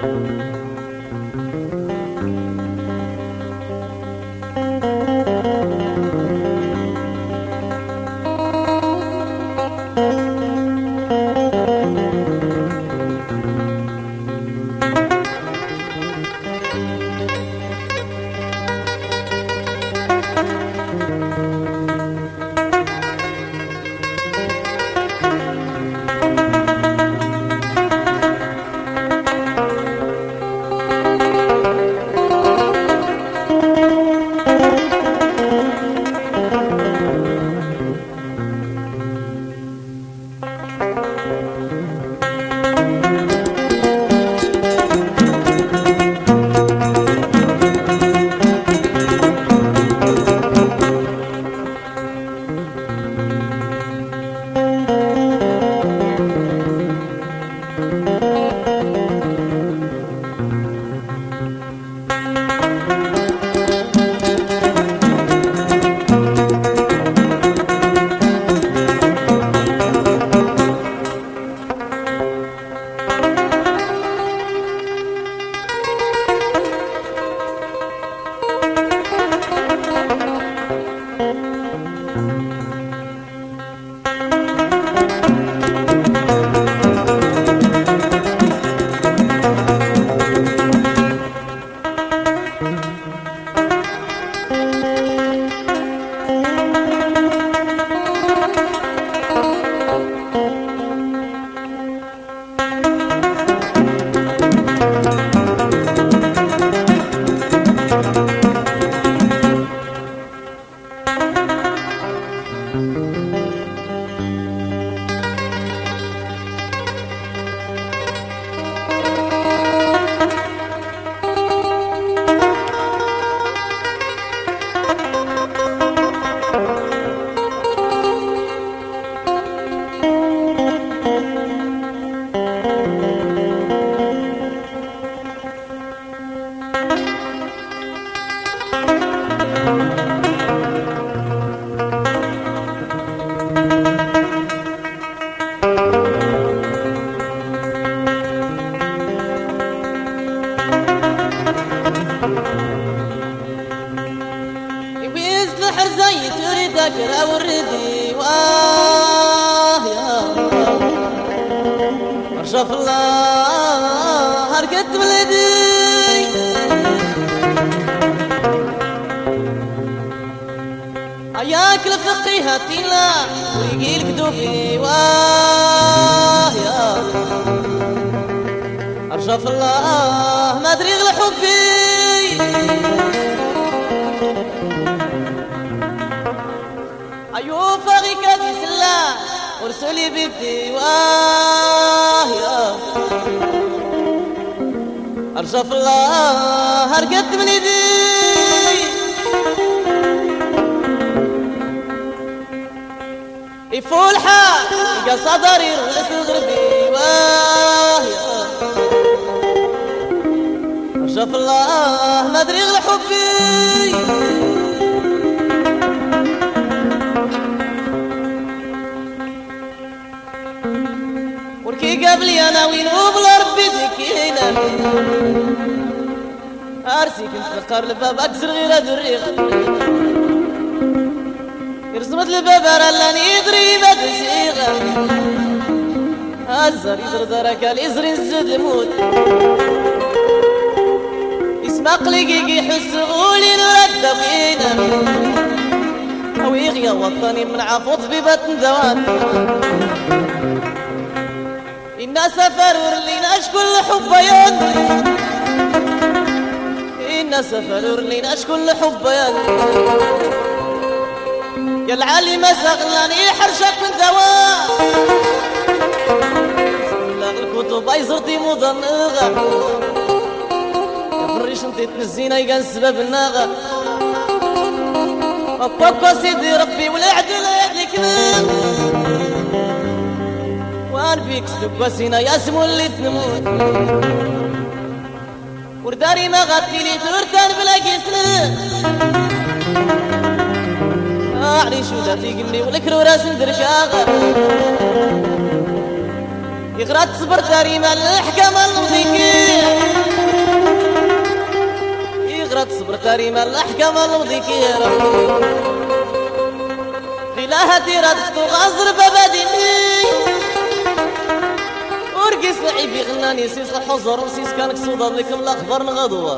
ذكرى وردي واه يا ارشف الله هركت ولدي اياك لفقيها تيلا ويجيلك دوبي واه يا ارشف الله ما ادري غير حبي أيوب فغيك بسلا ورسولي بدي واه يا أرشف الله هرقت من يدي يفول حال يقى صدري رغس الغربي واه يا أرشف الله ما أدري غير حبي وركي قبلي انا وين وبلا ربي ذكينا ارسي كنت نقر الباب اكسر غير هذا الريق يرسمت الباب رلاني يدري ما تسيغه هزر يدر درك الازر نزد الموت يسمع قلقي يحس غولي نرد بينا او يغيا وطني من عفوط ببطن دوان إنا سفر لناش كل حبيان إنا سفر لناش كل حبيان يا العالي سغلاني حرشك من دواء لغ الكتب أيزرتي مضنغة يا فريش انتي تنزينا يقان سبب الناغة أبوكو سيدي ربي والعدل يدلك نام بيك ستبسينا ياسمو اللي تنموت ورداري ما غطي لي تورتان بلا جسنا أعري شو ذاتي قمني والكرو راس ندرشاغة يغرات صبر تاري ما الحكام المضيكي راه تصبر كريمة الأحكام المضيكيرة خلاها تيرا تفتو غازر باباديني ورقيس لعيبي غناني سيس الحزر وسيس كانك صودا ذيك الأخبار نغدوة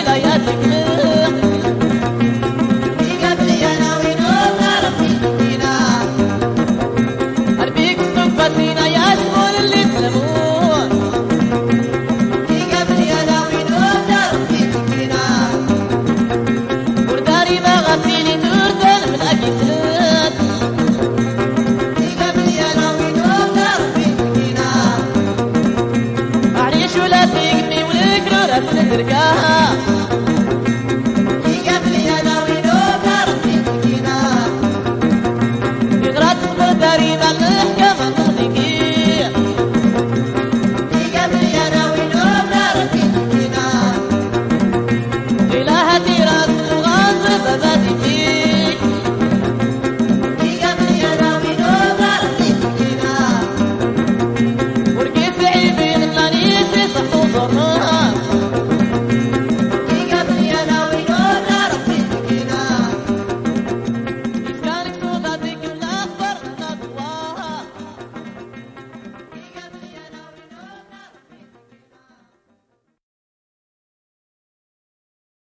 ولاياتك قبل يا ناوينو ربي فينا قلبيك صدفتينا يا سمون اللي تلمون قبل يا ناوينو ربي فينا ورداري ما غطيني تردن من أكيسات قبل يا ناوينو ربي فينا أعيش ولا تقني ولك راس ندركها